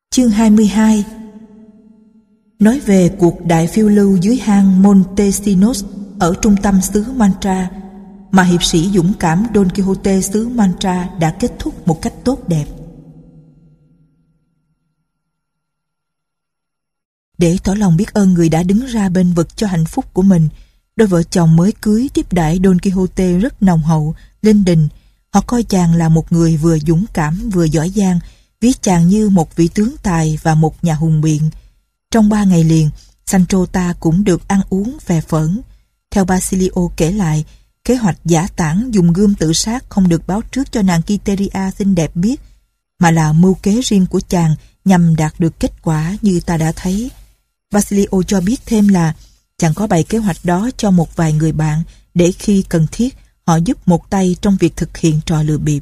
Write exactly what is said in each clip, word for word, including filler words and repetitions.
Chương hai mươi hai. Nói về cuộc đại phiêu lưu dưới hang Montesinos ở trung tâm xứ Mantra, mà hiệp sĩ dũng cảm Don Quixote xứ Mantra đã kết thúc một cách tốt đẹp. Để tỏ lòng biết ơn người đã đứng ra bênh vực cho hạnh phúc của mình, đôi vợ chồng mới cưới tiếp đãi Don Quixote rất nồng hậu, linh đình. Họ coi chàng là một người vừa dũng cảm vừa giỏi giang, ví chàng như một vị tướng tài và một nhà hùng biện. Trong ba ngày liền, Sancho ta cũng được ăn uống phè phỡn. Theo Basilio kể lại, kế hoạch giả tản dùng gươm tự sát không được báo trước cho nàng Quiteria xinh đẹp biết, mà là mưu kế riêng của chàng nhằm đạt được kết quả như ta đã thấy. Basilio cho biết thêm là chàng có bày kế hoạch đó cho một vài người bạn để khi cần thiết họ giúp một tay trong việc thực hiện trò lừa bịp.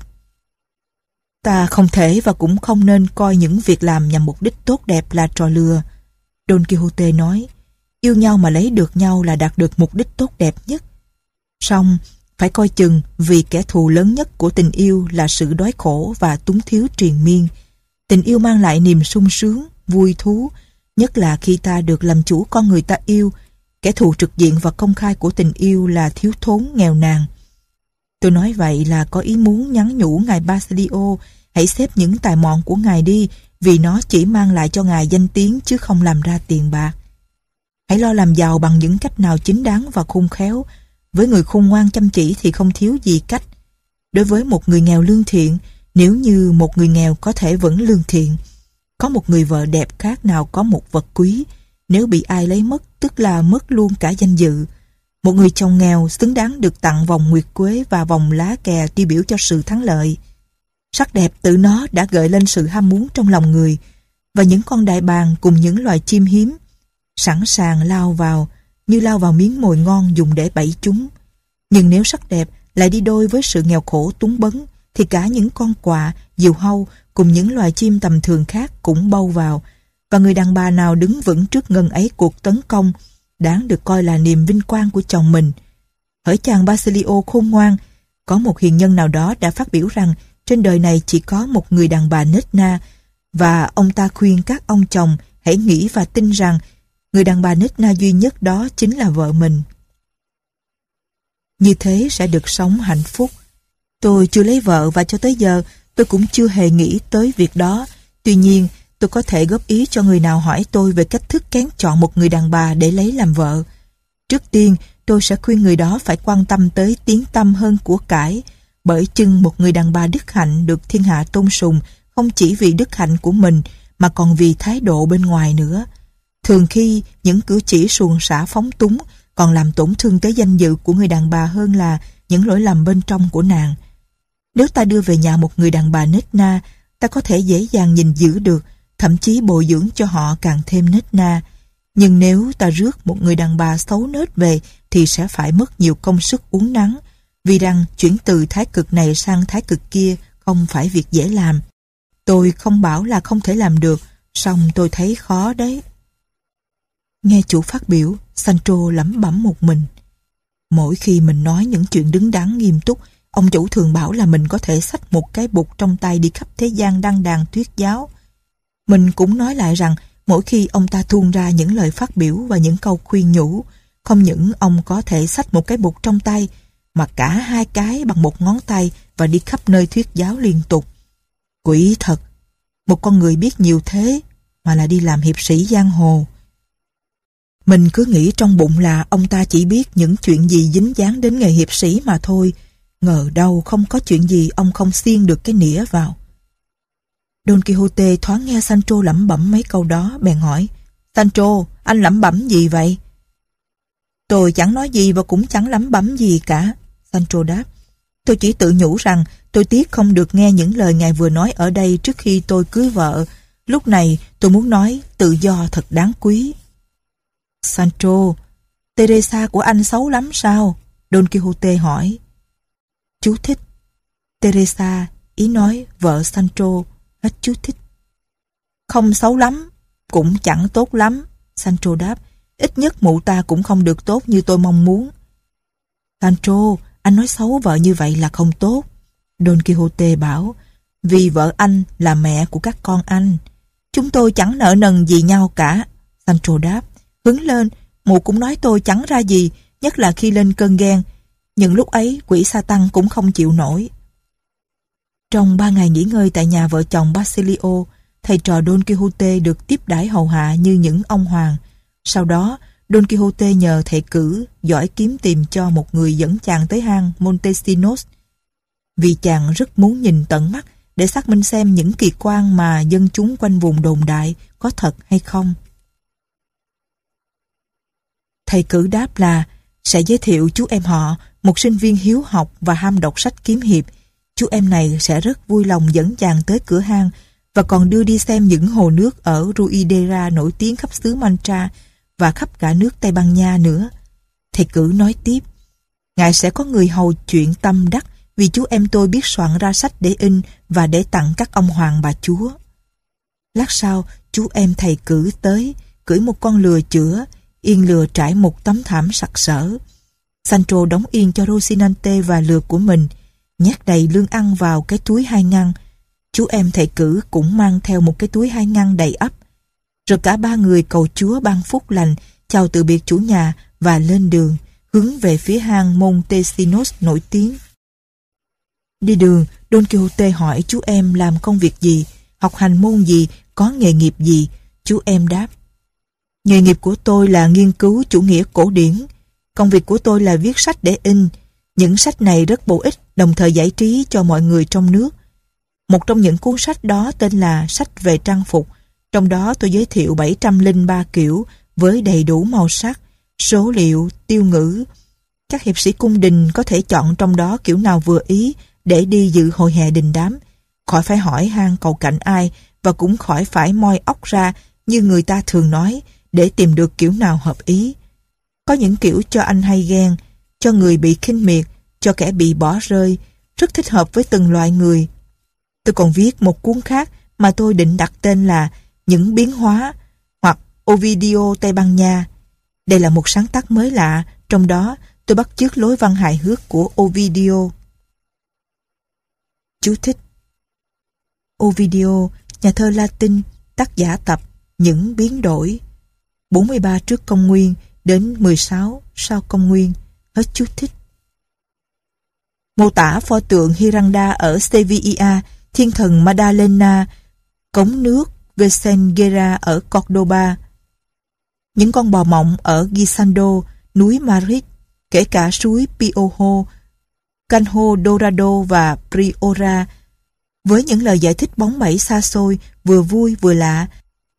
Ta không thể và cũng không nên coi những việc làm nhằm mục đích tốt đẹp là trò lừa. Don Quixote nói, yêu nhau mà lấy được nhau là đạt được mục đích tốt đẹp nhất. Song phải coi chừng, vì kẻ thù lớn nhất của tình yêu là sự đói khổ và túng thiếu triền miên. Tình yêu mang lại niềm sung sướng, vui thú, nhất là khi ta được làm chủ con người ta yêu. Kẻ thù trực diện và công khai của tình yêu là thiếu thốn, nghèo nàn. Tôi nói vậy là có ý muốn nhắn nhủ ngài Basilio hãy xếp những tài mọn của ngài đi, vì nó chỉ mang lại cho ngài danh tiếng chứ không làm ra tiền bạc. Hãy lo làm giàu bằng những cách nào chính đáng và khôn khéo. Với người khôn ngoan chăm chỉ thì không thiếu gì cách. Đối với một người nghèo lương thiện, nếu như một người nghèo có thể vẫn lương thiện. Có một người vợ đẹp khác nào có một vật quý, nếu bị ai lấy mất tức là mất luôn cả danh dự. Một người chồng nghèo xứng đáng được tặng vòng nguyệt quế và vòng lá kè tiêu biểu cho sự thắng lợi. Sắc đẹp tự nó đã gợi lên sự ham muốn trong lòng người, và những con đại bàng cùng những loài chim hiếm sẵn sàng lao vào như lao vào miếng mồi ngon dùng để bẫy chúng. Nhưng nếu sắc đẹp lại đi đôi với sự nghèo khổ túng bấn, thì cả những con quạ, diều hâu cùng những loài chim tầm thường khác cũng bâu vào, và người đàn bà nào đứng vững trước ngần ấy cuộc tấn công đáng được coi là niềm vinh quang của chồng mình. Hỡi chàng Basilio khôn ngoan, có một hiền nhân nào đó đã phát biểu rằng trên đời này chỉ có một người đàn bà nết na, và ông ta khuyên các ông chồng hãy nghĩ và tin rằng người đàn bà nết na duy nhất đó chính là vợ mình. Như thế sẽ được sống hạnh phúc. Tôi chưa lấy vợ và cho tới giờ tôi cũng chưa hề nghĩ tới việc đó. Tuy nhiên, tôi có thể góp ý cho người nào hỏi tôi về cách thức kén chọn một người đàn bà để lấy làm vợ. Trước tiên, tôi sẽ khuyên người đó phải quan tâm tới tiếng tăm hơn của cải, bởi chừng một người đàn bà đức hạnh được thiên hạ tôn sùng không chỉ vì đức hạnh của mình mà còn vì thái độ bên ngoài nữa. Thường khi những cử chỉ suồng sã phóng túng còn làm tổn thương tới danh dự của người đàn bà hơn là những lỗi lầm bên trong của nàng. Nếu ta đưa về nhà một người đàn bà nết na, ta có thể dễ dàng nhìn giữ được, thậm chí bồi dưỡng cho họ càng thêm nết na. Nhưng nếu ta rước một người đàn bà xấu nết về thì sẽ phải mất nhiều công sức uốn nắn, vì rằng chuyển từ thái cực này sang thái cực kia không phải việc dễ làm. Tôi không bảo là không thể làm được, song tôi thấy khó đấy. Nghe chủ phát biểu, Sancho lẩm bẩm một mình. Mỗi khi mình nói những chuyện đứng đắn nghiêm túc, ông chủ thường bảo là mình có thể xách một cái bụt trong tay đi khắp thế gian đăng đàn thuyết giáo. Mình cũng nói lại rằng mỗi khi ông ta tuôn ra những lời phát biểu và những câu khuyên nhủ, không những ông có thể xách một cái bụt trong tay, mà cả hai cái bằng một ngón tay và đi khắp nơi thuyết giáo liên tục. Quỷ thật, một con người biết nhiều thế mà là đi làm hiệp sĩ giang hồ. Mình cứ nghĩ trong bụng là ông ta chỉ biết những chuyện gì dính dáng đến nghề hiệp sĩ mà thôi, ngờ đâu không có chuyện gì ông không xiên được cái nĩa vào. Don Quixote thoáng nghe Sancho lẩm bẩm mấy câu đó, bèn hỏi, Sancho, anh lẩm bẩm gì vậy? Tôi chẳng nói gì và cũng chẳng lẩm bẩm gì cả, Sancho đáp. Tôi chỉ tự nhủ rằng tôi tiếc không được nghe những lời ngài vừa nói ở đây trước khi tôi cưới vợ. Lúc này tôi muốn nói tự do thật đáng quý. Sancho, Teresa của anh xấu lắm sao? Don Quixote hỏi. Chú thích. Teresa, ý nói vợ Sancho, hết chú thích. Không xấu lắm, cũng chẳng tốt lắm, Sancho đáp. Ít nhất mụ ta cũng không được tốt như tôi mong muốn. Sancho, anh nói xấu vợ như vậy là không tốt. Don Quixote bảo, vì vợ anh là mẹ của các con anh. Chúng tôi chẳng nợ nần gì nhau cả. Sancho đáp. Hứng lên, mụ cũng nói tôi chẳng ra gì, nhất là khi lên cơn ghen. Nhưng lúc ấy quỷ Satan cũng không chịu nổi. Trong ba ngày nghỉ ngơi tại nhà vợ chồng Basilio, thầy trò Don Quixote được tiếp đãi hầu hạ như những ông hoàng. Sau đó, Don Quixote nhờ thầy cử giỏi kiếm tìm cho một người dẫn chàng tới hang Montesinos, vì chàng rất muốn nhìn tận mắt để xác minh xem những kỳ quan mà dân chúng quanh vùng đồn đại có thật hay không. Thầy cử đáp là sẽ giới thiệu chú em họ, một sinh viên hiếu học và ham đọc sách kiếm hiệp. Chú em này sẽ rất vui lòng dẫn chàng tới cửa hang và còn đưa đi xem những hồ nước ở Ruidera nổi tiếng khắp xứ Mancha và khắp cả nước Tây Ban Nha nữa. Thầy cử nói tiếp, ngài sẽ có người hầu chuyện tâm đắc vì chú em tôi biết soạn ra sách để in và để tặng các ông hoàng bà chúa. Lát sau, chú em thầy cử tới, cưỡi một con lừa chữa, yên lừa trải một tấm thảm sặc sỡ. Sancho đóng yên cho Rocinante và lừa của mình, nhét đầy lương ăn vào cái túi hai ngăn. Chú em thầy cử cũng mang theo một cái túi hai ngăn đầy ắp. Rồi cả ba người cầu Chúa ban phúc lành, chào từ biệt chủ nhà và lên đường, hướng về phía hang Montesinos nổi tiếng. Đi đường, Don Quixote hỏi chú em làm công việc gì, học hành môn gì, có nghề nghiệp gì. Chú em đáp, nghề nghiệp của tôi là nghiên cứu chủ nghĩa cổ điển. Công việc của tôi là viết sách để in. Những sách này rất bổ ích, đồng thời giải trí cho mọi người trong nước. Một trong những cuốn sách đó tên là Sách về trang phục. Trong đó tôi giới thiệu bảy trăm lẻ ba kiểu với đầy đủ màu sắc, số liệu, tiêu ngữ. Các hiệp sĩ cung đình có thể chọn trong đó kiểu nào vừa ý để đi dự hội hè đình đám, khỏi phải hỏi han cầu cạnh ai và cũng khỏi phải moi óc ra như người ta thường nói để tìm được kiểu nào hợp ý. Có những kiểu cho anh hay ghen, cho người bị khinh miệt, cho kẻ bị bỏ rơi, rất thích hợp với từng loại người. Tôi còn viết một cuốn khác mà tôi định đặt tên là Những biến hóa hoặc Ovidio Tây Ban Nha. Đây là một sáng tác mới lạ, trong đó tôi bắt chước lối văn hài hước của Ovidio. Chú thích: Ovidio, nhà thơ Latin, tác giả tập Những biến đổi, bốn mươi ba trước công nguyên đến mười sáu sau công nguyên. Hết chú thích. Mô tả pho tượng Hiranda ở Sevilla, thiên thần Madalena, cống nước Vecenguera ở Cordoba, những con bò mộng ở Guisando, núi Madrid, kể cả suối Piojo, Canho Dorado và Priora, với những lời giải thích bóng bẩy xa xôi, vừa vui vừa lạ,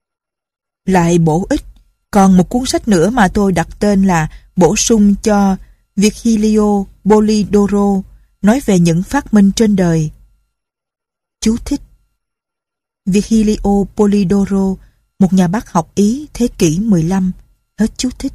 lại bổ ích. Còn một cuốn sách nữa mà tôi đặt tên là bổ sung cho Virgilio Polidoro, nói về những phát minh trên đời. Chú thích: Virgilio Polidoro, một nhà bác học Ý thế kỷ mười lăm. Hết chú thích.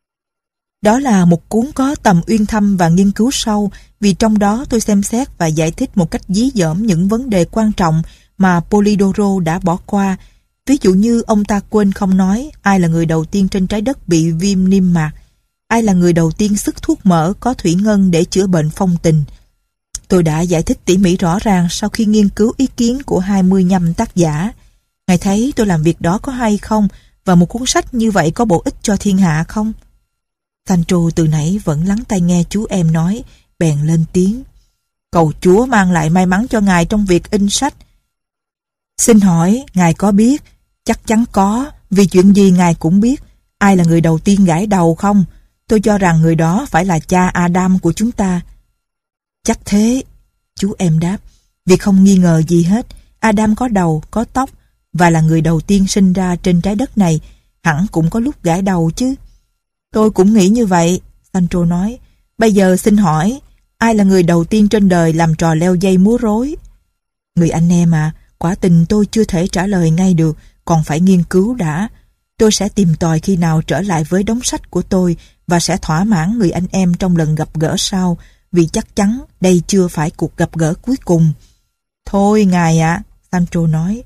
Đó là một cuốn có tầm uyên thâm và nghiên cứu sâu, vì trong đó tôi xem xét và giải thích một cách dí dỏm những vấn đề quan trọng mà Polidoro đã bỏ qua. Ví dụ như ông ta quên không nói ai là người đầu tiên trên trái đất bị viêm niêm mạc, ai là người đầu tiên sức thuốc mỡ có thủy ngân để chữa bệnh phong tình. Tôi đã giải thích tỉ mỉ rõ ràng sau khi nghiên cứu ý kiến của hai mươi lăm tác giả. Ngài thấy tôi làm việc đó có hay không, và một cuốn sách như vậy có bổ ích cho thiên hạ không? Sancho từ nãy vẫn lắng tai nghe chú em nói, bèn lên tiếng: cầu Chúa mang lại may mắn cho ngài trong việc in sách. Xin hỏi, ngài có biết? Chắc chắn có, vì chuyện gì ngài cũng biết. Ai là người đầu tiên gãi đầu không? Tôi cho rằng người đó phải là cha Adam của chúng ta. Chắc thế, chú em đáp, vì không nghi ngờ gì hết. Adam có đầu, có tóc và là người đầu tiên sinh ra trên trái đất này, hẳn cũng có lúc gãi đầu chứ. Tôi cũng nghĩ như vậy, Sancho nói. Bây giờ xin hỏi, ai là người đầu tiên trên đời làm trò leo dây múa rối? Người anh em à, quả tình tôi chưa thể trả lời ngay được, còn phải nghiên cứu đã. Tôi sẽ tìm tòi khi nào trở lại với đống sách của tôi và sẽ thỏa mãn người anh em trong lần gặp gỡ sau, vì chắc chắn đây chưa phải cuộc gặp gỡ cuối cùng. Thôi ngài ạ, à, Sancho nói.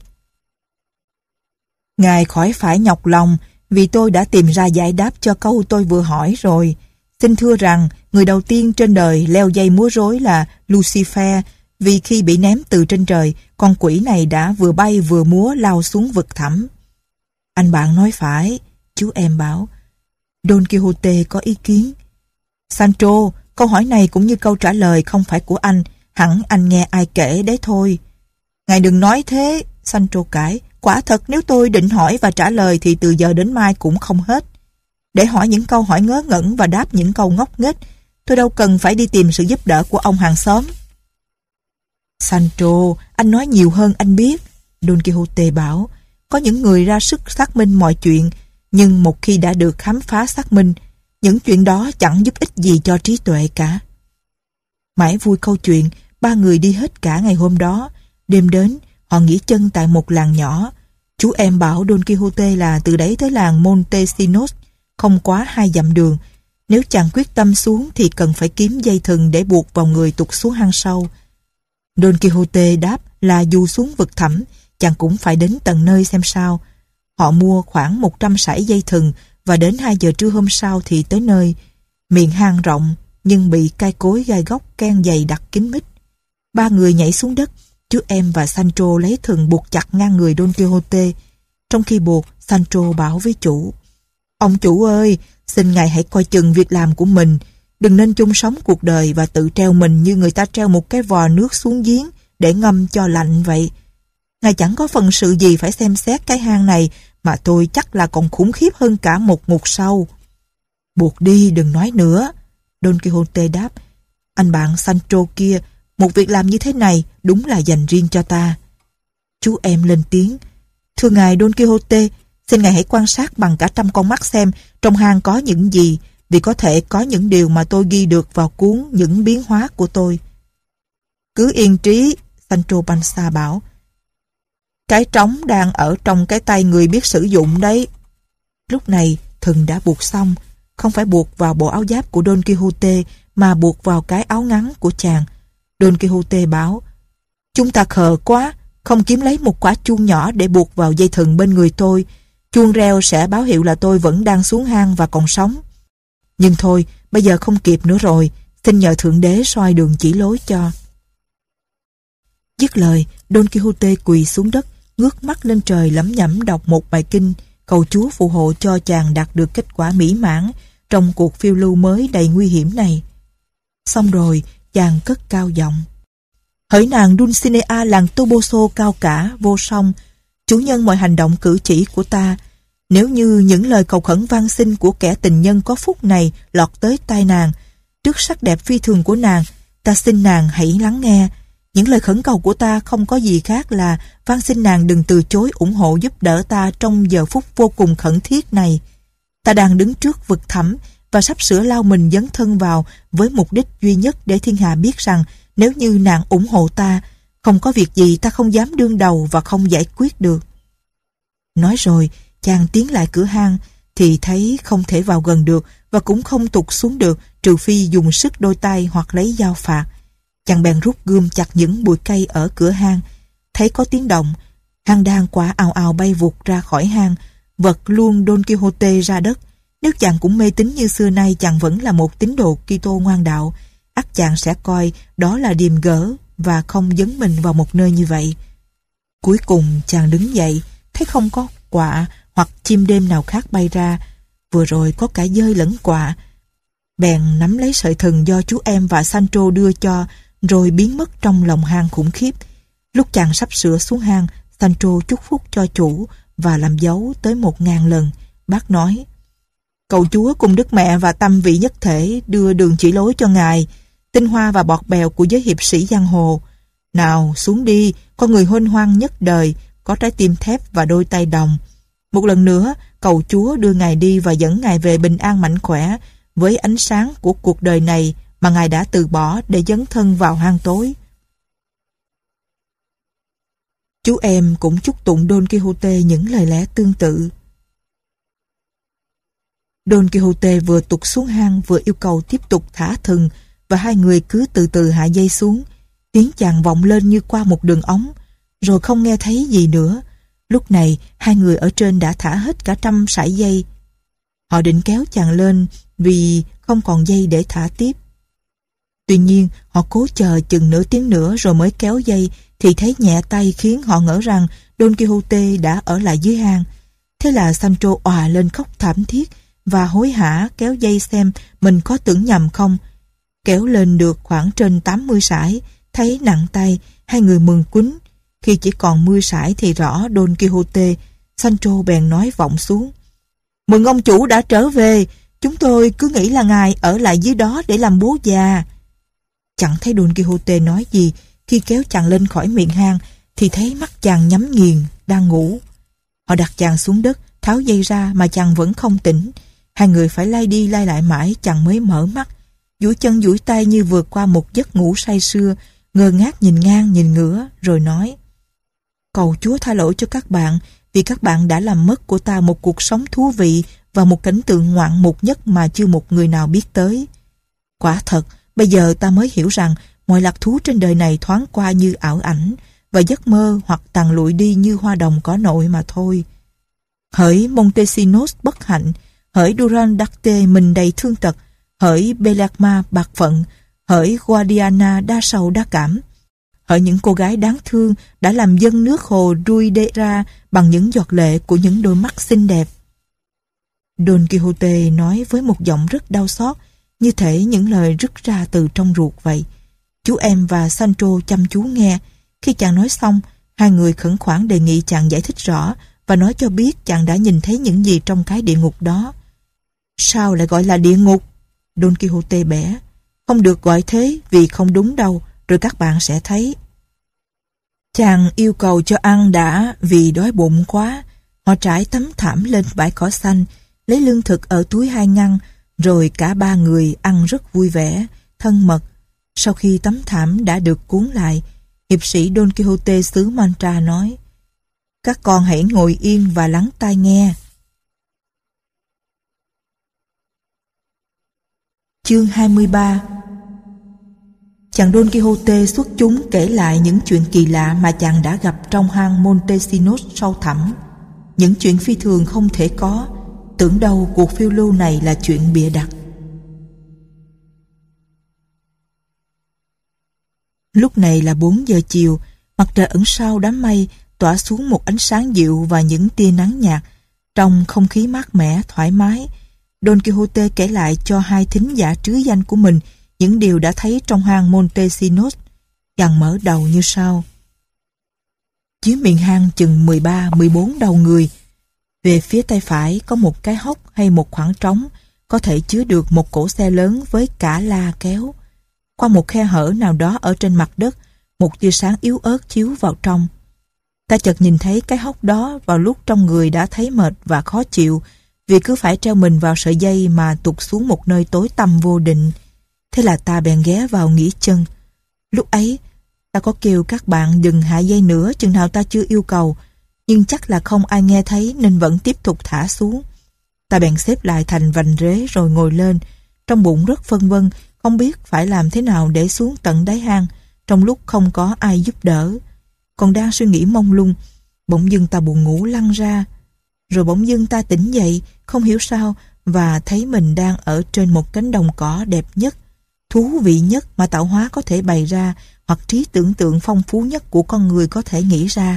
Ngài khỏi phải nhọc lòng, vì tôi đã tìm ra giải đáp cho câu tôi vừa hỏi rồi. Xin thưa rằng, người đầu tiên trên đời leo dây múa rối là Lucifer, vì khi bị ném từ trên trời, con quỷ này đã vừa bay vừa múa lao xuống vực thẳm. Anh bạn nói phải, chú em bảo. Don Quixote có ý kiến. Sancho, câu hỏi này cũng như câu trả lời không phải của anh, hẳn anh nghe ai kể đấy thôi. Ngài đừng nói thế, Sancho cãi. Quả thật nếu tôi định hỏi và trả lời thì từ giờ đến mai cũng không hết. Để hỏi những câu hỏi ngớ ngẩn và đáp những câu ngốc nghếch, tôi đâu cần phải đi tìm sự giúp đỡ của ông hàng xóm. Sancho, anh nói nhiều hơn anh biết, Don Quixote bảo. Có những người ra sức xác minh mọi chuyện, nhưng một khi đã được khám phá xác minh, những chuyện đó chẳng giúp ích gì cho trí tuệ cả. Mãi vui câu chuyện, ba người đi hết cả ngày hôm đó. Đêm đến, họ nghỉ chân tại một làng nhỏ. Chú em bảo Don Quixote là từ đấy tới làng Montesinos, không quá hai dặm đường. Nếu chàng quyết tâm xuống thì cần phải kiếm dây thừng để buộc vào người tụt xuống hang sâu. Don Quixote đáp là dù xuống vực thẳm, chàng cũng phải đến tận nơi xem sao. Họ mua khoảng một trăm sải dây thừng và đến hai giờ trưa hôm sau thì tới nơi. Miệng hang rộng nhưng bị cây cối gai góc ken dày đặc kín mít. Ba người nhảy xuống đất, chú em và Sancho lấy thừng buộc chặt ngang người Don Quixote. Trong khi buộc, Sancho bảo với chủ: Ông chủ ơi, xin ngài hãy coi chừng việc làm của mình. Đừng nên chung sống cuộc đời và tự treo mình như người ta treo một cái vò nước xuống giếng để ngâm cho lạnh vậy. Ngài chẳng có phần sự gì phải xem xét cái hang này, mà tôi chắc là còn khủng khiếp hơn cả một ngục sâu. Buộc đi, đừng nói nữa, Don Quixote đáp. Anh bạn Sancho kia, một việc làm như thế này đúng là dành riêng cho ta. Chú em lên tiếng: Thưa ngài Don Quixote, xin ngài hãy quan sát bằng cả trăm con mắt xem trong hang có những gì, vì có thể có những điều mà tôi ghi được vào cuốn Những biến hóa của tôi. Cứ yên trí, Sancho Panza bảo. Cái trống đang ở trong cái tay người biết sử dụng đấy. Lúc này thừng đã buộc xong, không phải buộc vào bộ áo giáp của Don Quixote mà buộc vào cái áo ngắn của chàng. Don Quixote bảo: Chúng ta khờ quá, không kiếm lấy một quả chuông nhỏ để buộc vào dây thừng bên người tôi. Chuông reo sẽ báo hiệu là tôi vẫn đang xuống hang và còn sống. Nhưng thôi, bây giờ không kịp nữa rồi, xin nhờ Thượng Đế soi đường chỉ lối cho. Dứt lời, Don Quixote quỳ xuống đất, ngước mắt lên trời lẩm nhẩm đọc một bài kinh, cầu Chúa phù hộ cho chàng đạt được kết quả mỹ mãn trong cuộc phiêu lưu mới đầy nguy hiểm này. Xong rồi, chàng cất cao giọng: Hỡi nàng Dulcinea làng Toboso cao cả, vô song, chủ nhân mọi hành động cử chỉ của ta, nếu như những lời cầu khẩn van xin của kẻ tình nhân có phúc này lọt tới tai nàng, trước sắc đẹp phi thường của nàng, ta xin nàng hãy lắng nghe. Những lời khẩn cầu của ta không có gì khác là van xin nàng đừng từ chối ủng hộ giúp đỡ ta trong giờ phút vô cùng khẩn thiết này. Ta đang đứng trước vực thẳm và sắp sửa lao mình dấn thân vào với mục đích duy nhất để thiên hạ biết rằng nếu như nàng ủng hộ ta, không có việc gì ta không dám đương đầu và không giải quyết được. Nói rồi, chàng tiến lại cửa hang thì thấy không thể vào gần được và cũng không tụt xuống được trừ phi dùng sức đôi tay hoặc lấy dao phạt. Chàng bèn rút gươm chặt những bụi cây ở cửa hang. Thấy có tiếng động, hang đan quả ào ào bay vụt ra khỏi hang, vật luôn Don Quixote ra đất. Nếu chàng cũng mê tín như xưa nay chàng vẫn là một tín đồ Kitô ngoan đạo, ắt chàng sẽ coi đó là điềm gỡ và không dấn mình vào một nơi như vậy. Cuối cùng chàng đứng dậy, thấy không có quạ hoặc chim đêm nào khác bay ra. Vừa rồi có cả dơi lẫn quạ. Bèn nắm lấy sợi thừng do chú em và Sancho đưa cho, rồi biến mất trong lòng hang khủng khiếp. Lúc chàng sắp sửa xuống hang, Sancho chúc phúc cho chủ và làm dấu tới một ngàn lần. Bác nói: Cầu Chúa cùng Đức Mẹ và Tâm Vị Nhất Thể đưa đường chỉ lối cho ngài, tinh hoa và bọt bèo của giới hiệp sĩ giang hồ. Nào xuống đi, con người huênh hoang nhất đời, có trái tim thép và đôi tay đồng. Một lần nữa, cầu Chúa đưa ngài đi và dẫn ngài về bình an mạnh khỏe với ánh sáng của cuộc đời này mà ngài đã từ bỏ để dấn thân vào hang tối. Chú em cũng chúc tụng Don Quixote những lời lẽ tương tự. Don Quixote vừa tụt xuống hang vừa yêu cầu tiếp tục thả thừng và hai người cứ từ từ hạ dây xuống. Tiếng chàng vọng lên như qua một đường ống, rồi không nghe thấy gì nữa. Lúc này hai người ở trên đã thả hết cả trăm sải dây. Họ định kéo chàng lên vì không còn dây để thả tiếp. Tuy nhiên, họ cố chờ chừng nửa tiếng nữa rồi mới kéo dây, thì thấy nhẹ tay khiến họ ngỡ rằng Don Quixote đã ở lại dưới hang. Thế là Sancho òa lên khóc thảm thiết và hối hả kéo dây xem mình có tưởng nhầm không. Kéo lên được khoảng trên tám mươi sải, thấy nặng tay, hai người mừng quýnh. Khi chỉ còn mười sải thì rõ Don Quixote, Sancho bèn nói vọng xuống: "Mừng ông chủ đã trở về, chúng tôi cứ nghĩ là ngài ở lại dưới đó để làm bố già." Chẳng thấy Don Quixote nói gì. Khi kéo chàng lên khỏi miệng hang thì thấy mắt chàng nhắm nghiền, đang ngủ. Họ đặt chàng xuống đất, tháo dây ra mà chàng vẫn không tỉnh. Hai người phải lay đi lay lại mãi chàng mới mở mắt, duỗi chân duỗi tay như vượt qua một giấc ngủ say sưa, ngơ ngác nhìn ngang nhìn ngửa rồi nói: "Cầu Chúa tha lỗi cho các bạn, vì các bạn đã làm mất của ta một cuộc sống thú vị và một cảnh tượng ngoạn mục nhất mà chưa một người nào biết tới. Quả thật, bây giờ ta mới hiểu rằng mọi lạc thú trên đời này thoáng qua như ảo ảnh và giấc mơ, hoặc tàn lụi đi như hoa đồng cỏ nội mà thôi. Hỡi Montesinos bất hạnh, hỡi Durandarte mình đầy thương tật, hỡi Belerma bạc phận, hỡi Guadiana đa sầu đa cảm, hỡi những cô gái đáng thương đã làm dâng nước hồ Ruidera bằng những giọt lệ của những đôi mắt xinh đẹp." Don Quixote nói với một giọng rất đau xót, như thể những lời rứt ra từ trong ruột vậy. Chú em và Sancho chăm chú nghe. Khi chàng nói xong, hai người khẩn khoản đề nghị chàng giải thích rõ và nói cho biết chàng đã nhìn thấy những gì trong cái địa ngục đó. "Sao lại gọi là địa ngục?" Don Quixote bẻ. "Không được gọi thế vì không đúng đâu, rồi các bạn sẽ thấy." Chàng yêu cầu cho ăn đã vì đói bụng quá. Họ trải tấm thảm lên bãi cỏ xanh, lấy lương thực ở túi hai ngăn, rồi cả ba người ăn rất vui vẻ, thân mật. Sau khi tấm thảm đã được cuốn lại, hiệp sĩ Don Quixote xứ Mantra nói: "Các con hãy ngồi yên và lắng tai nghe." Chương hai mươi ba. Chàng Don Quixote xuất chúng kể lại những chuyện kỳ lạ mà chàng đã gặp trong hang Montesinos sâu thẳm. Những chuyện phi thường không thể có. Tưởng đâu cuộc phiêu lưu này là chuyện bịa đặt. Lúc này là bốn giờ chiều, mặt trời ẩn sau đám mây tỏa xuống một ánh sáng dịu và những tia nắng nhạt. Trong không khí mát mẻ, thoải mái, Don Quixote kể lại cho hai thính giả trứ danh của mình những điều đã thấy trong hang Montesinos. Chàng mở đầu như sau: Dưới miệng hang chừng mười ba mười bốn đầu người. Về phía tay phải có một cái hốc hay một khoảng trống, có thể chứa được một cỗ xe lớn với cả la kéo. Qua một khe hở nào đó ở trên mặt đất, một tia sáng yếu ớt chiếu vào trong. Ta chợt nhìn thấy cái hốc đó vào lúc trong người đã thấy mệt và khó chịu, vì cứ phải treo mình vào sợi dây mà tụt xuống một nơi tối tăm vô định. Thế là ta bèn ghé vào nghỉ chân. Lúc ấy, ta có kêu các bạn đừng hạ dây nữa chừng nào ta chưa yêu cầu, nhưng chắc là không ai nghe thấy nên vẫn tiếp tục thả xuống. Ta bèn xếp lại thành vành rế rồi ngồi lên, trong bụng rất phân vân, không biết phải làm thế nào để xuống tận đáy hang trong lúc không có ai giúp đỡ. Còn đang suy nghĩ mông lung, bỗng dưng ta buồn ngủ lăn ra. Rồi bỗng dưng ta tỉnh dậy, không hiểu sao, và thấy mình đang ở trên một cánh đồng cỏ đẹp nhất, thú vị nhất mà tạo hóa có thể bày ra, hoặc trí tưởng tượng phong phú nhất của con người có thể nghĩ ra.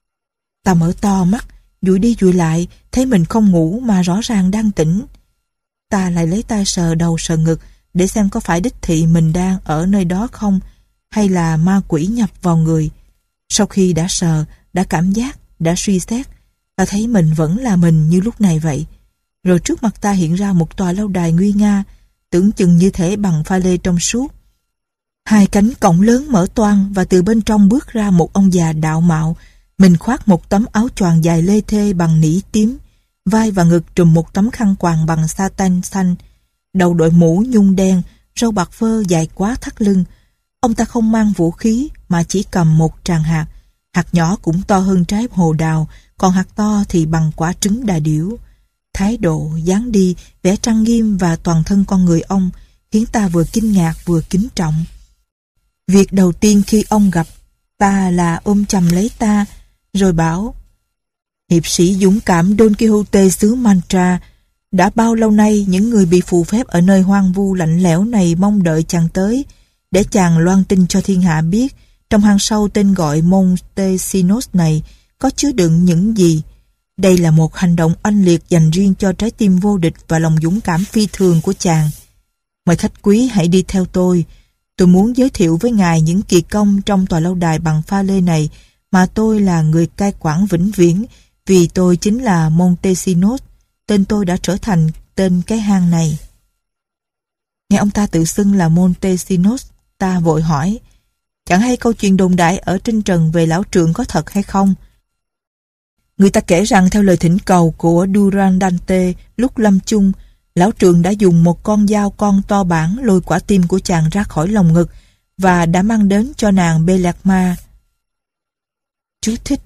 Ta mở to mắt, dụi đi dụi lại, thấy mình không ngủ mà rõ ràng đang tỉnh. Ta lại lấy tay sờ đầu sờ ngực để xem có phải đích thị mình đang ở nơi đó không, hay là ma quỷ nhập vào người. Sau khi đã sờ, đã cảm giác, đã suy xét, ta thấy mình vẫn là mình như lúc này vậy. Rồi trước mặt ta hiện ra một tòa lâu đài nguy nga, tưởng chừng như thể bằng pha lê trong suốt. Hai cánh cổng lớn mở toang và từ bên trong bước ra một ông già đạo mạo. Mình khoác một tấm áo choàng dài lê thê bằng nỉ tím, vai và ngực trùm một tấm khăn quàng bằng sa tanh xanh, đầu đội mũ nhung đen, râu bạc phơ dài quá thắt lưng. Ông ta không mang vũ khí mà chỉ cầm một tràng hạt. Hạt nhỏ cũng to hơn trái hồ đào, còn hạt to thì bằng quả trứng đà điểu. Thái độ, dáng đi, vẻ trang nghiêm và toàn thân con người ông khiến ta vừa kinh ngạc vừa kính trọng. Việc đầu tiên khi ông gặp ta là ôm chầm lấy ta, rồi bảo: Hiệp sĩ dũng cảm Don Quixote xứ Mantra, đã bao lâu nay những người bị phù phép ở nơi hoang vu lạnh lẽo này mong đợi chàng tới, để chàng loan tin cho thiên hạ biết trong hang sâu tên gọi Montesinos này có chứa đựng những gì. Đây là một hành động oanh liệt dành riêng cho trái tim vô địch và lòng dũng cảm phi thường của chàng. Mời khách quý hãy đi theo tôi. Tôi muốn giới thiệu với ngài những kỳ công trong tòa lâu đài bằng pha lê này mà tôi là người cai quản vĩnh viễn, vì tôi chính là Montesinos. Tên tôi đã trở thành tên cái hang này. Nghe ông ta tự xưng là Montesinos, ta vội hỏi, chẳng hay câu chuyện đồn đại ở trên trần về lão trượng có thật hay không? Người ta kể rằng theo lời thỉnh cầu của Durandante lúc lâm chung, lão trượng đã dùng một con dao con to bản lôi quả tim của chàng ra khỏi lồng ngực và đã mang đến cho nàng Belerma. Chú thích: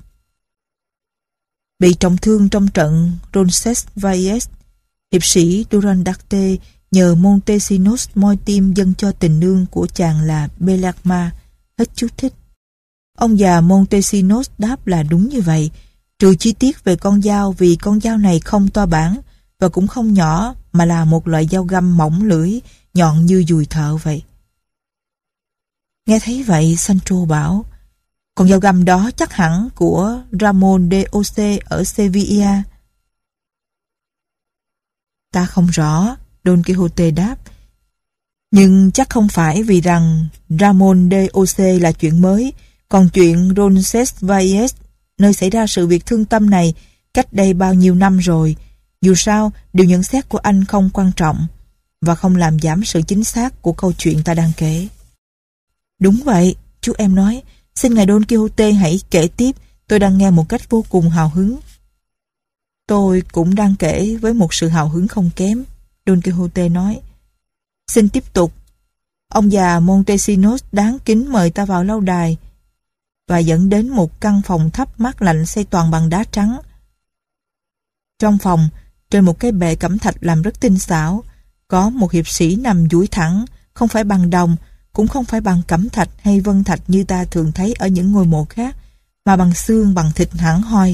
bị trọng thương trong trận Roncesvalles, hiệp sĩ Durandante nhờ Montesinos moi tim dâng cho tình nương của chàng là Belerma. Hết chú thích. Ông già Montesinos đáp là đúng như vậy, trừ chi tiết về con dao, vì con dao này không to bản và cũng không nhỏ, mà là một loại dao găm mỏng lưỡi, nhọn như dùi thợ vậy. Nghe thấy vậy, Sancho bảo, con dao găm đó chắc hẳn của Ramon de Oce ở Sevilla. Ta không rõ, Don Quixote đáp, nhưng chắc không phải, vì rằng Ramon de Oce là chuyện mới, còn chuyện Roncesvalles, nơi xảy ra sự việc thương tâm này, cách đây bao nhiêu năm rồi. Dù sao, điều nhận xét của anh không quan trọng và không làm giảm sự chính xác của câu chuyện ta đang kể. Đúng vậy, chú em nói, xin ngài Don Quixote hãy kể tiếp, tôi đang nghe một cách vô cùng hào hứng. Tôi cũng đang kể với một sự hào hứng không kém, Don Quixote nói. Xin tiếp tục. Ông già Montesinos đáng kính mời ta vào lâu đài và dẫn đến một căn phòng thấp mát lạnh xây toàn bằng đá trắng. Trong phòng, trên một cái bệ cẩm thạch làm rất tinh xảo, có một hiệp sĩ nằm duỗi thẳng, không phải bằng đồng, cũng không phải bằng cẩm thạch hay vân thạch như ta thường thấy ở những ngôi mộ khác, mà bằng xương, bằng thịt hẳn hoi.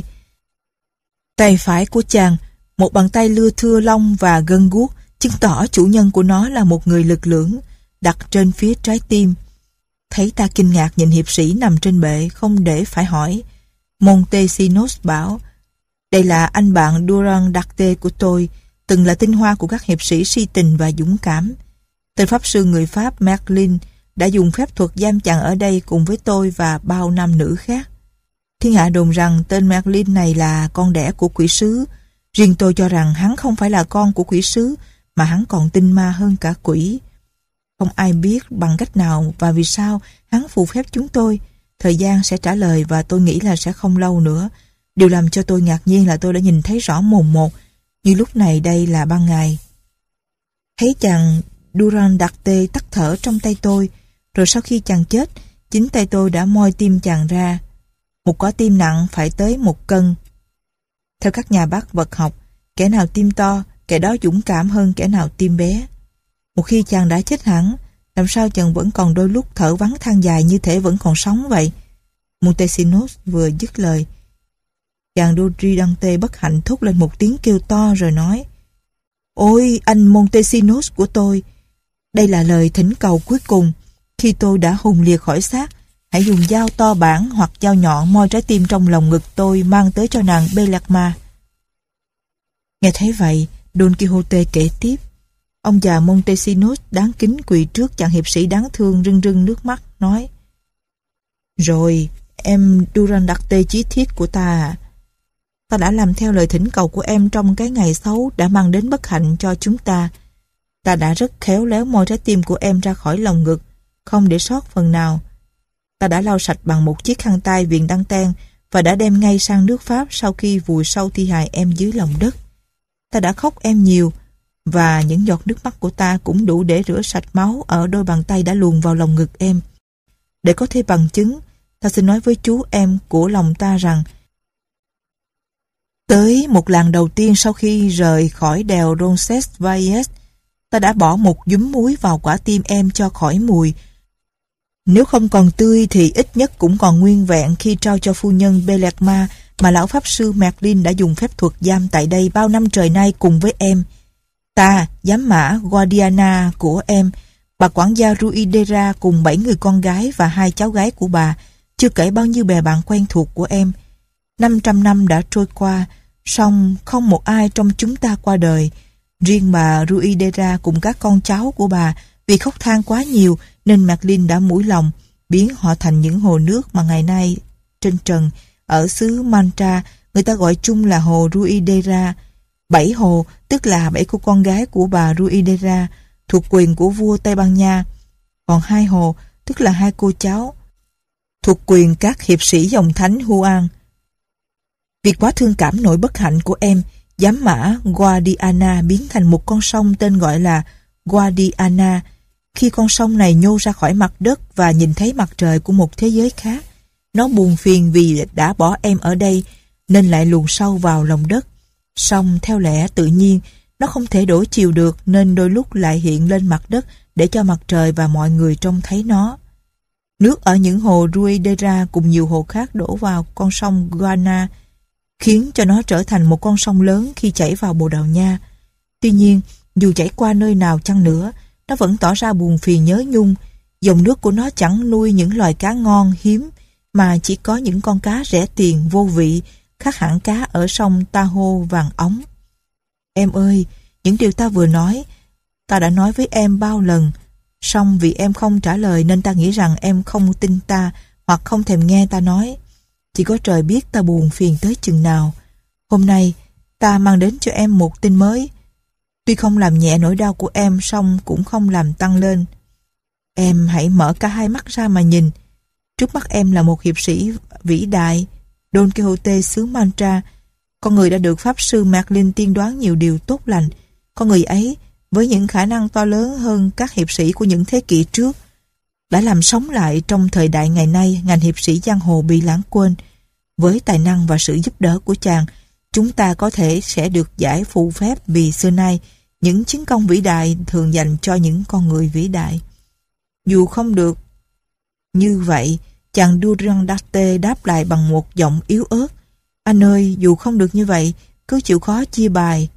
Tay phải của chàng, một bàn tay lưa thưa lông và gân guốc, chứng tỏ chủ nhân của nó là một người lực lưỡng, đặt trên phía trái tim. Thấy ta kinh ngạc nhìn hiệp sĩ nằm trên bệ, không để phải hỏi, Montesinos bảo, đây là anh bạn Durandarte của tôi, từng là tinh hoa của các hiệp sĩ si tình và dũng cảm. Tên pháp sư người Pháp Merlin đã dùng phép thuật giam chàng ở đây cùng với tôi và bao nam nữ khác. Thiên hạ đồn rằng tên Merlin này là con đẻ của quỷ sứ. Riêng tôi cho rằng hắn không phải là con của quỷ sứ, mà hắn còn tinh ma hơn cả quỷ. Không ai biết bằng cách nào và vì sao hắn phù phép chúng tôi. Thời gian sẽ trả lời và tôi nghĩ là sẽ không lâu nữa. Điều làm cho tôi ngạc nhiên là tôi đã nhìn thấy rõ mồn một, như lúc này đây là ban ngày. Thấy chàng Durandarte tắt thở trong tay tôi, rồi sau khi chàng chết, chính tay tôi đã moi tim chàng ra. Một quả tim nặng phải tới một cân. Theo các nhà bác vật học, kẻ nào tim to, kẻ đó dũng cảm hơn kẻ nào tim bé. Một khi chàng đã chết hẳn, làm sao chàng vẫn còn đôi lúc thở vắng than dài như thể vẫn còn sống vậy? Montesinos vừa dứt lời, chàng Durandarte bất hạnh thốt lên một tiếng kêu to rồi nói, ôi anh Montesinos của tôi, đây là lời thỉnh cầu cuối cùng. Khi tôi đã hồn lìa khỏi xác, hãy dùng dao to bản hoặc dao nhọn moi trái tim trong lồng ngực tôi mang tới cho nàng Belerma. Nghe thấy vậy, Don Quixote kể tiếp. Ông già Montesinos đáng kính quỳ trước chàng hiệp sĩ đáng thương rưng rưng nước mắt, nói, rồi, em Durandarte chí thiết của ta à, ta đã làm theo lời thỉnh cầu của em trong cái ngày xấu đã mang đến bất hạnh cho chúng ta. Ta đã rất khéo léo moi trái tim của em ra khỏi lồng ngực, không để sót phần nào. Ta đã lau sạch bằng một chiếc khăn tay viền đăng ten và đã đem ngay sang nước Pháp sau khi vùi sâu thi hài em dưới lòng đất. Ta đã khóc em nhiều, và những giọt nước mắt của ta cũng đủ để rửa sạch máu ở đôi bàn tay đã luồn vào lòng ngực em. Để có thể bằng chứng, ta xin nói với chú em của lòng ta rằng tới một làng đầu tiên sau khi rời khỏi đèo Roncesvalles, ta đã bỏ một dúm muối vào quả tim em cho khỏi mùi. Nếu không còn tươi thì ít nhất cũng còn nguyên vẹn khi trao cho phu nhân Belerma mà lão pháp sư Merlin đã dùng phép thuật giam tại đây bao năm trời nay cùng với em. Ta, giám mã Guardiana của em, Bà quản gia Ruidera cùng bảy người con gái và hai cháu gái của bà, chưa kể bao nhiêu bè bạn quen thuộc của em. năm trăm năm đã trôi qua, song không một ai trong chúng ta qua đời. Riêng bà Ruidera cùng các con cháu của bà vì khóc than quá nhiều nên Maclean đã mũi lòng biến họ thành những hồ nước mà ngày nay trên trần ở xứ Mantra người ta gọi chung là hồ Ruidera. Bảy hồ, tức là bảy cô con gái của bà Ruidera, thuộc quyền của vua Tây Ban Nha. Còn hai hồ, tức là hai cô cháu, thuộc quyền các hiệp sĩ dòng thánh Juan. Vì quá thương cảm nỗi bất hạnh của em, giám mã Guadiana biến thành một con sông tên gọi là Guadiana. Khi con sông này nhô ra khỏi mặt đất và nhìn thấy mặt trời của một thế giới khác, nó buồn phiền vì đã bỏ em ở đây nên lại luồn sâu vào lòng đất. Song theo lẽ tự nhiên, nó không thể đổi chiều được nên đôi lúc lại hiện lên mặt đất để cho mặt trời và mọi người trông thấy nó. Nước ở những hồ Ruidera cùng nhiều hồ khác đổ vào con sông Guana, khiến cho nó trở thành một con sông lớn khi chảy vào Bồ Đào Nha. Tuy nhiên, dù chảy qua nơi nào chăng nữa, nó vẫn tỏ ra buồn phiền nhớ nhung. Dòng nước của nó chẳng nuôi những loài cá ngon, hiếm, mà chỉ có những con cá rẻ tiền, vô vị, khác hẳn cá ở sông Tahoe vàng óng. Em ơi, những điều ta vừa nói, ta đã nói với em bao lần, song vì em không trả lời nên ta nghĩ rằng em không tin ta hoặc không thèm nghe ta nói. Chỉ có trời biết ta buồn phiền tới chừng nào. Hôm nay, ta mang đến cho em một tin mới. Tuy không làm nhẹ nỗi đau của em, song cũng không làm tăng lên. Em hãy mở cả hai mắt ra mà nhìn. Trước mắt em là một hiệp sĩ vĩ đại, Don Quixote xứ Mantra. Con người đã được Pháp sư Maclean tiên đoán nhiều điều tốt lành. Con người ấy, với những khả năng to lớn hơn các hiệp sĩ của những thế kỷ trước, đã làm sống lại trong thời đại ngày nay ngành hiệp sĩ giang hồ bị lãng quên. Với tài năng và sự giúp đỡ của chàng, chúng ta có thể sẽ được giải phù phép vì xưa nay những chiến công vĩ đại thường dành cho những con người vĩ đại. Dù không được như vậy, chàng Durandarte đáp lại bằng một giọng yếu ớt. Anh ơi, dù không được như vậy, cứ chịu khó chia bài.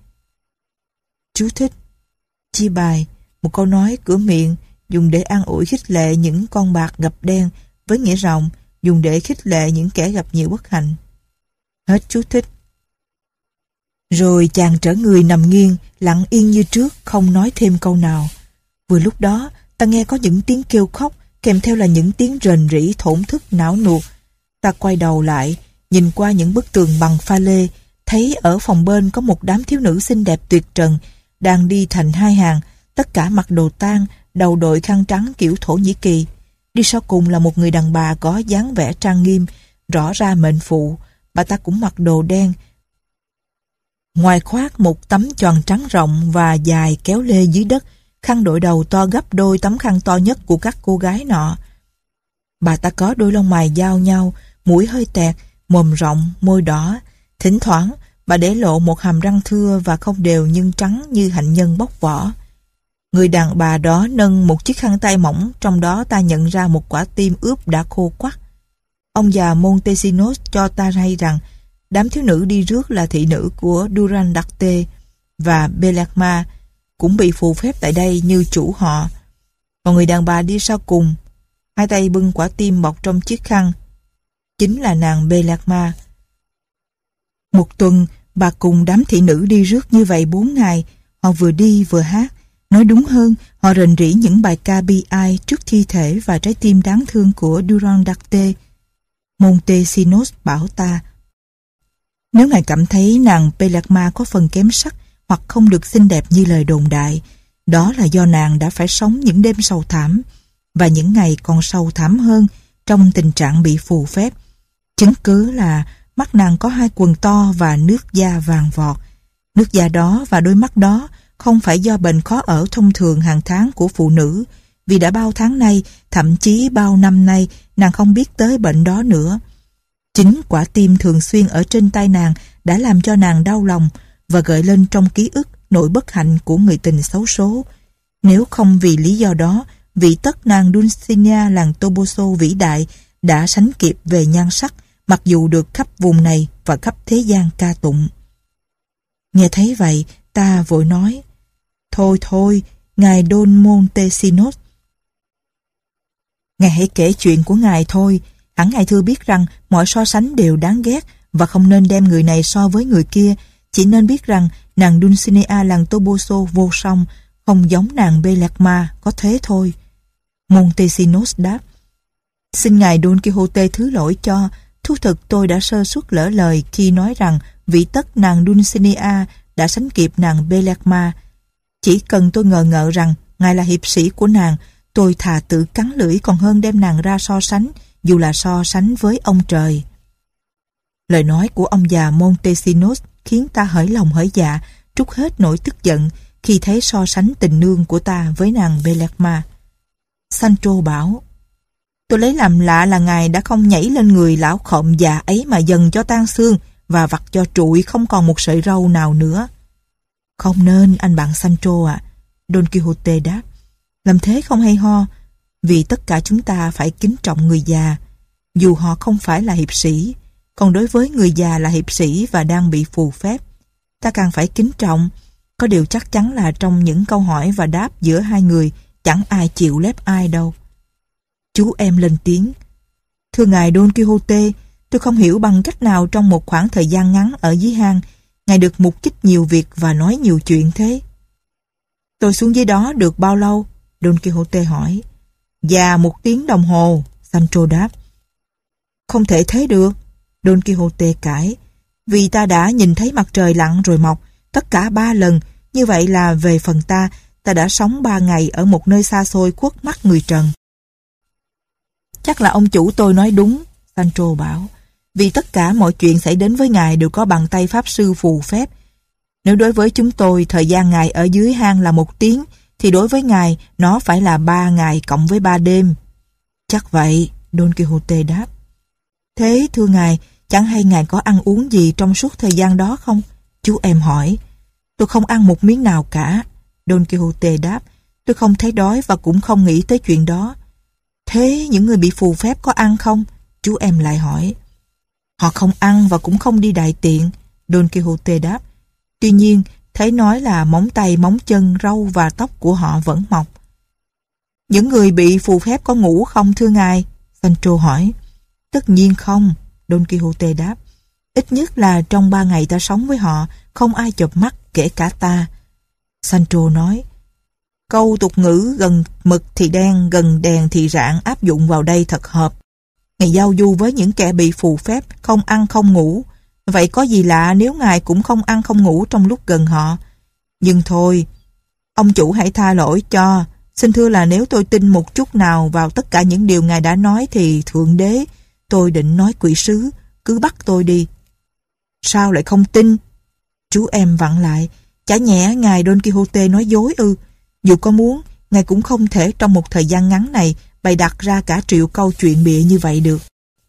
Chú thích: chia bài, một câu nói cửa miệng dùng để an ủi khích lệ những con bạc gập đen, với nghĩa rộng dùng để khích lệ những kẻ gặp nhiều bất hạnh. Hết chú thích. Rồi chàng trở người nằm nghiêng, lặng yên như trước, không nói thêm câu nào. Vừa lúc đó, ta nghe có những tiếng kêu khóc, kèm theo là những tiếng rền rĩ thổn thức não nuột. Ta quay đầu lại, nhìn qua những bức tường bằng pha lê, thấy ở phòng bên có một đám thiếu nữ xinh đẹp tuyệt trần, đang đi thành hai hàng, tất cả mặc đồ tang, đầu đội khăn trắng kiểu Thổ Nhĩ Kỳ. Đi sau cùng là một người đàn bà có dáng vẻ trang nghiêm, rõ ra mệnh phụ. Bà ta cũng mặc đồ đen, ngoài khoác một tấm choàng trắng rộng và dài kéo lê dưới đất, khăn đội đầu to gấp đôi tấm khăn to nhất của các cô gái nọ. Bà ta có đôi lông mày giao nhau, mũi hơi tẹt, mồm rộng, môi đỏ. Thỉnh thoảng, bà để lộ một hàm răng thưa và không đều nhưng trắng như hạnh nhân bóc vỏ. Người đàn bà đó nâng một chiếc khăn tay mỏng, trong đó ta nhận ra một quả tim ướp đã khô quắt. Ông già Montesinos cho ta hay rằng đám thiếu nữ đi rước là thị nữ của Durandarte và Belerma, cũng bị phù phép tại đây như chủ họ. Còn người đàn bà đi sau cùng, hai tay bưng quả tim bọc trong chiếc khăn, chính là nàng Belerma. Một tuần, bà cùng đám thị nữ đi rước như vậy bốn ngày. Họ vừa đi vừa hát. Nói đúng hơn, họ rền rĩ những bài ca bi ai trước thi thể và trái tim đáng thương của Durandarte. Montesinos bảo ta, nếu ngài cảm thấy nàng Belerma có phần kém sắc hoặc không được xinh đẹp như lời đồn đại, đó là do nàng đã phải sống những đêm sầu thảm và những ngày còn sầu thảm hơn trong tình trạng bị phù phép. Chứng cứ là mắt nàng có hai quần to và nước da vàng vọt. Nước da đó và đôi mắt đó không phải do bệnh khó ở thông thường hàng tháng của phụ nữ, vì đã bao tháng nay, thậm chí bao năm nay, nàng không biết tới bệnh đó nữa. Chính quả tim thường xuyên ở trên tay nàng đã làm cho nàng đau lòng và gợi lên trong ký ức nỗi bất hạnh của người tình xấu số. Nếu không vì lý do đó, vị tất nàng Dulcinea làng Toboso vĩ đại đã sánh kịp về nhan sắc, mặc dù được khắp vùng này và khắp thế gian ca tụng. Nghe thấy vậy, ta vội nói, thôi thôi, ngài Don Montesinos, Ngài hãy kể chuyện của ngài thôi. Hẳn ngài thưa biết rằng mọi so sánh đều đáng ghét và không nên đem người này so với người kia. Chỉ nên biết rằng nàng Dulcinea làng Toboso vô song, không giống nàng Belerma, có thế thôi. Montesinos đáp: Xin ngài Don Quixote thứ lỗi cho. Thú thực tôi đã sơ suất lỡ lời khi nói rằng vị tất nàng Dulcinea đã sánh kịp nàng Belerma. Chỉ cần tôi ngờ ngợ rằng ngài là hiệp sĩ của nàng, tôi thà tự cắn lưỡi còn hơn đem nàng ra so sánh, dù là so sánh với ông trời. Lời nói của ông già Montesinos khiến ta hởi lòng hởi dạ, trút hết nỗi tức giận khi thấy so sánh tình nương của ta với nàng Belerma. Sancho bảo: Tôi lấy làm lạ là ngài đã không nhảy lên người lão khộm già ấy mà dần cho tan xương và vặt cho trụi không còn một sợi râu nào nữa. Không nên, anh bạn Sancho ạ, à, Don Quixote đáp. Làm thế không hay ho, vì tất cả chúng ta phải kính trọng người già, dù họ không phải là hiệp sĩ. Còn đối với người già là hiệp sĩ và đang bị phù phép, ta càng phải kính trọng. Có điều chắc chắn là trong những câu hỏi và đáp giữa hai người, chẳng ai chịu lép ai đâu. Chú em lên tiếng: Thưa ngài Don Quixote, tôi không hiểu bằng cách nào trong một khoảng thời gian ngắn ở dưới hang, ngài được mục kích nhiều việc và nói nhiều chuyện thế. Tôi xuống dưới đó được bao lâu? Don Quixote hỏi. Dạ một tiếng đồng hồ, Sancho đáp. Không thể thế được, Don Quixote cãi, vì ta đã nhìn thấy mặt trời lặn rồi mọc, tất cả ba lần. Như vậy là về phần ta, ta đã sống ba ngày ở một nơi xa xôi khuất mắt người trần. Chắc là ông chủ tôi nói đúng, Sancho bảo, vì tất cả mọi chuyện xảy đến với ngài đều có bàn tay pháp sư phù phép. Nếu đối với chúng tôi thời gian ngài ở dưới hang là một tiếng, thì đối với ngài nó phải là ba ngày cộng với ba đêm. Chắc vậy, Don Quixote đáp. Thế thưa ngài, chẳng hay ngài có ăn uống gì trong suốt thời gian đó không? Chú em hỏi. Tôi không ăn một miếng nào cả, Don Quixote đáp. Tôi không thấy đói và cũng không nghĩ tới chuyện đó. Thế những người bị phù phép có ăn không? Chú em lại hỏi. Họ không ăn và cũng không đi đại tiện, Don Quixote đáp. Tuy nhiên, thấy nói là móng tay, móng chân, râu và tóc của họ vẫn mọc. Những người bị phù phép có ngủ không thưa ngài? Sancho hỏi. Tất nhiên không, Don Quixote đáp. Ít nhất là trong ba ngày ta sống với họ, không ai chợp mắt kể cả ta. Sancho nói. Câu tục ngữ gần mực thì đen, gần đèn thì rạng áp dụng vào đây thật hợp. Ngài giao du với những kẻ bị phù phép, không ăn không ngủ. Vậy có gì lạ nếu ngài cũng không ăn không ngủ trong lúc gần họ. Nhưng thôi, ông chủ hãy tha lỗi cho. Xin thưa là nếu tôi tin một chút nào vào tất cả những điều ngài đã nói thì Thượng Đế, tôi định nói quỷ sứ, cứ bắt tôi đi. Sao lại không tin? Chú em vặn lại. Chả nhẽ ngài Don Quixote nói dối ư? Dù có muốn, ngài cũng không thể trong một thời gian ngắn này bày đặt ra cả triệu câu chuyện bịa như vậy được.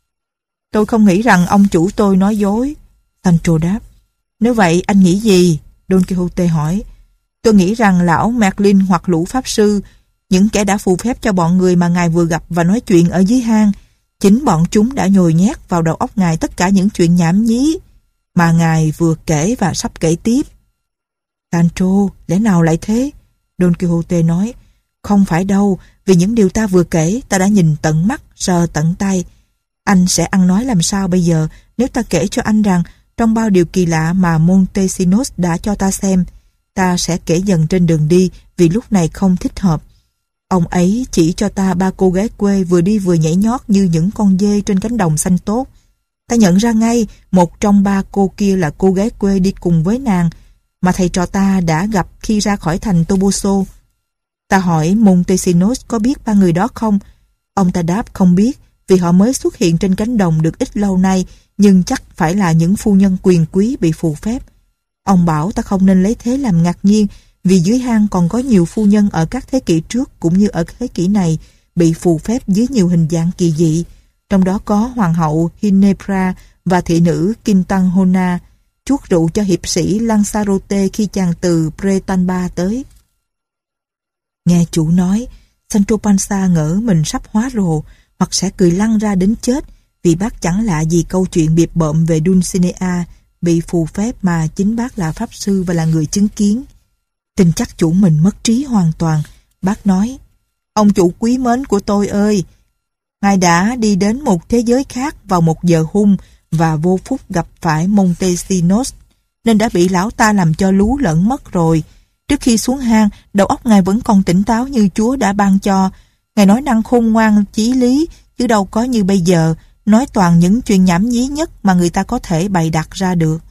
Tôi không nghĩ rằng ông chủ tôi nói dối, Sancho đáp. Nếu vậy anh nghĩ gì? Don Quixote hỏi. Tôi nghĩ rằng lão Merlin hoặc lũ pháp sư, những kẻ đã phù phép cho bọn người mà ngài vừa gặp và nói chuyện ở dưới hang, chính bọn chúng đã nhồi nhét vào đầu óc ngài tất cả những chuyện nhảm nhí mà ngài vừa kể và sắp kể tiếp. Sancho, lẽ nào lại thế? Don Quixote nói. Không phải đâu, vì những điều ta vừa kể ta đã nhìn tận mắt, sờ tận tay. Anh sẽ ăn nói làm sao bây giờ nếu ta kể cho anh rằng trong bao điều kỳ lạ mà Montesinos đã cho ta xem, ta sẽ kể dần trên đường đi vì lúc này không thích hợp. Ông ấy chỉ cho ta ba cô gái quê vừa đi vừa nhảy nhót như những con dê trên cánh đồng xanh tốt. Ta nhận ra ngay một trong ba cô kia là cô gái quê đi cùng với nàng mà thầy trò ta đã gặp khi ra khỏi thành Toboso. Ta hỏi Montesinos có biết ba người đó không? Ông ta đáp không biết vì họ mới xuất hiện trên cánh đồng được ít lâu nay, nhưng chắc phải là những phu nhân quyền quý bị phù phép. Ông bảo ta không nên lấy thế làm ngạc nhiên vì dưới hang còn có nhiều phu nhân ở các thế kỷ trước cũng như ở thế kỷ này bị phù phép dưới nhiều hình dạng kỳ dị. Trong đó có hoàng hậu Ginebra và thị nữ Quintanhona chuốc rượu cho hiệp sĩ Lanzarote khi chàng từ Bretanba tới. Nghe chủ nói, Sancho Panza ngỡ mình sắp hóa rồ hoặc sẽ cười lăn ra đến chết vì bác chẳng lạ gì câu chuyện biệp bợm về Dulcinea bị phù phép mà chính bác là pháp sư và là người chứng kiến. Tin chắc chủ mình mất trí hoàn toàn. Bác nói, ông chủ quý mến của tôi ơi, Ngài đã đi đến một thế giới khác vào một giờ hung và vô phúc gặp phải Montesinos, nên đã bị lão ta làm cho lú lẫn mất rồi. Trước khi xuống hang, đầu óc Ngài vẫn còn tỉnh táo như Chúa đã ban cho. Ngài nói năng khôn ngoan, chí lý, chứ đâu có như bây giờ, nói toàn những chuyện nhảm nhí nhất mà người ta có thể bày đặt ra được.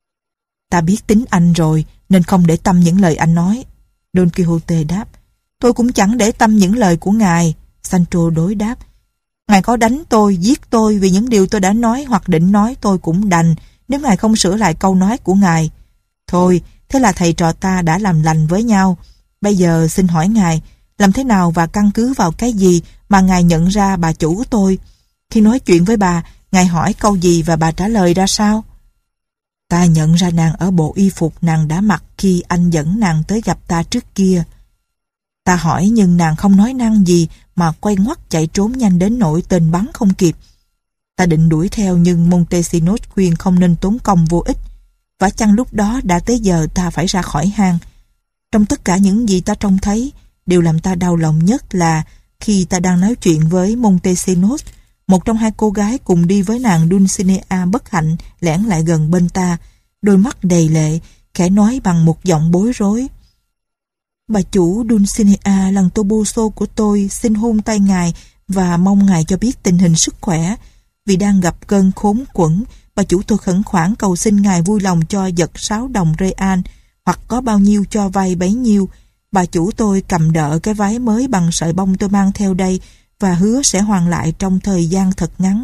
Ta biết tính anh rồi, nên không để tâm những lời anh nói. Don Quixote đáp. Tôi cũng chẳng để tâm những lời của ngài. Sancho đối đáp. Ngài có đánh tôi, giết tôi vì những điều tôi đã nói hoặc định nói tôi cũng đành, nếu ngài không sửa lại câu nói của ngài. Thôi, thế là thầy trò ta đã làm lành với nhau. Bây giờ xin hỏi ngài, làm thế nào và căn cứ vào cái gì mà ngài nhận ra bà chủ tôi? Khi nói chuyện với bà, ngài hỏi câu gì và bà trả lời ra sao? Ta nhận ra nàng ở bộ y phục nàng đã mặc khi anh dẫn nàng tới gặp ta trước kia. Ta hỏi nhưng nàng không nói năng gì mà quay ngoắt chạy trốn nhanh đến nỗi tên bắn không kịp. Ta định đuổi theo nhưng Montesinos khuyên không nên tốn công vô ích. Và chăng lúc đó đã tới giờ ta phải ra khỏi hang. Trong tất cả những gì ta trông thấy, điều làm ta đau lòng nhất là khi ta đang nói chuyện với Montesinos, một trong hai cô gái cùng đi với nàng Dulcinea bất hạnh lẻn lại gần bên ta, đôi mắt đầy lệ, khẽ nói bằng một giọng bối rối. Bà chủ Dulcinea lần Toboso của tôi xin hôn tay ngài và mong ngài cho biết tình hình sức khỏe. Vì đang gặp cơn khốn quẫn, bà chủ tôi khẩn khoản cầu xin ngài vui lòng cho giật sáu đồng real, hoặc có bao nhiêu cho vay bấy nhiêu. Bà chủ tôi cầm đỡ cái váy mới bằng sợi bông tôi mang theo đây và hứa sẽ hoàn lại trong thời gian thật ngắn.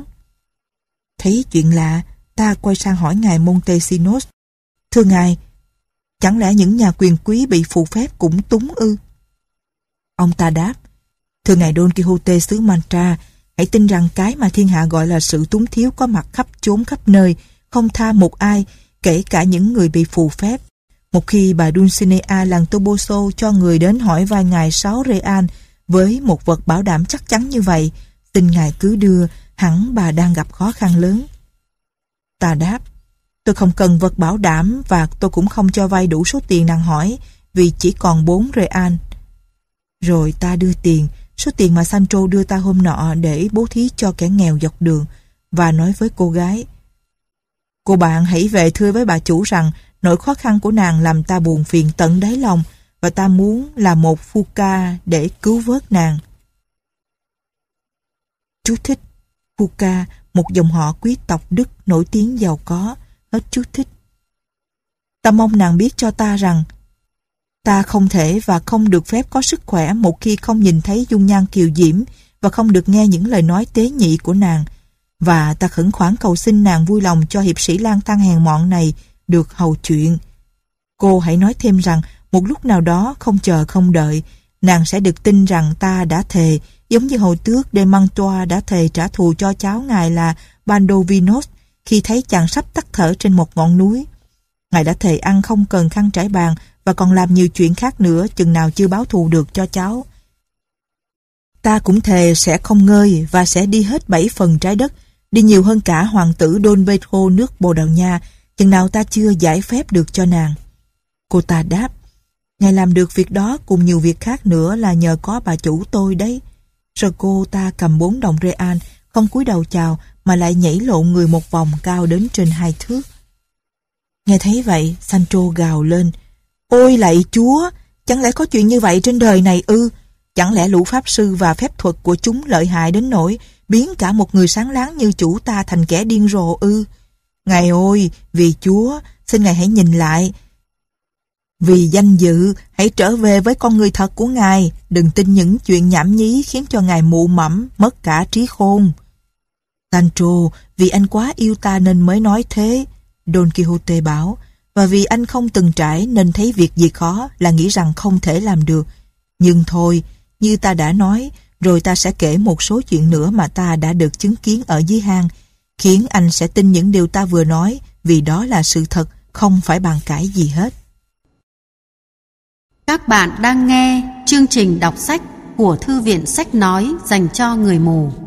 Thấy chuyện lạ, ta quay sang hỏi ngài Montesinos. Thưa ngài, chẳng lẽ những nhà quyền quý bị phù phép cũng túng ư? Ông ta đáp. Thưa ngài Don Quixote xứ Mantra, hãy tin rằng cái mà thiên hạ gọi là sự túng thiếu có mặt khắp chốn khắp nơi, không tha một ai, kể cả những người bị phù phép. Một khi bà Dulcinea làng Toboso cho người đến hỏi vay ngài sáu real với một vật bảo đảm chắc chắn như vậy, xin ngài cứ đưa, hẳn bà đang gặp khó khăn lớn. Ta đáp, tôi không cần vật bảo đảm và tôi cũng không cho vay đủ số tiền nàng hỏi, vì chỉ còn bốn real. Rồi ta đưa tiền, số tiền mà Sancho đưa ta hôm nọ để bố thí cho kẻ nghèo dọc đường, và nói với cô gái. Cô bạn hãy về thưa với bà chủ rằng nỗi khó khăn của nàng làm ta buồn phiền tận đáy lòng, và ta muốn là một phu ca để cứu vớt nàng. Chú thích. Phu ca, một dòng họ quý tộc Đức nổi tiếng giàu có. Hết chú thích. Ta mong nàng biết cho ta rằng ta không thể và không được phép có sức khỏe một khi không nhìn thấy dung nhan kiều diễm và không được nghe những lời nói tế nhị của nàng. Và ta khẩn khoản cầu xin nàng vui lòng cho hiệp sĩ lang thang hèn mọn này được hầu chuyện. Cô hãy nói thêm rằng một lúc nào đó không chờ không đợi, nàng sẽ được tin rằng ta đã thề, giống như hồi tước de Mantua đã thề trả thù cho cháu ngài là Baldovinos khi thấy chàng sắp tắt thở trên một ngọn núi. Ngài đã thề ăn không cần khăn trải bàn và còn làm nhiều chuyện khác nữa chừng nào chưa báo thù được cho cháu. Ta cũng thề sẽ không ngơi và sẽ đi hết bảy phần trái đất, đi nhiều hơn cả hoàng tử Don Pedro nước Bồ Đào Nha, chừng nào ta chưa giải phép được cho nàng. Cô ta đáp, ngài làm được việc đó cùng nhiều việc khác nữa là nhờ có bà chủ tôi đấy. Rồi cô ta cầm bốn đồng real, không cúi đầu chào mà lại nhảy lộn người một vòng cao đến trên hai thước. Nghe thấy vậy, Sancho gào lên. Ôi lạy Chúa, chẳng lẽ có chuyện như vậy trên đời này ư? Chẳng lẽ lũ pháp sư và phép thuật của chúng lợi hại đến nỗi biến cả một người sáng láng như chủ ta thành kẻ điên rồ ư? Ngài ơi, vì Chúa, xin ngài hãy nhìn lại. Vì danh dự, hãy trở về với con người thật của ngài. Đừng tin những chuyện nhảm nhí khiến cho ngài mụ mẫm, mất cả trí khôn. Sancho, vì anh quá yêu ta nên mới nói thế, Don Quixote bảo, và vì anh không từng trải nên thấy việc gì khó là nghĩ rằng không thể làm được. Nhưng thôi, như ta đã nói, rồi ta sẽ kể một số chuyện nữa mà ta đã được chứng kiến ở dưới hang, khiến anh sẽ tin những điều ta vừa nói, vì đó là sự thật, không phải bàn cãi gì hết. Các bạn đang nghe chương trình đọc sách của Thư viện Sách Nói dành cho người mù.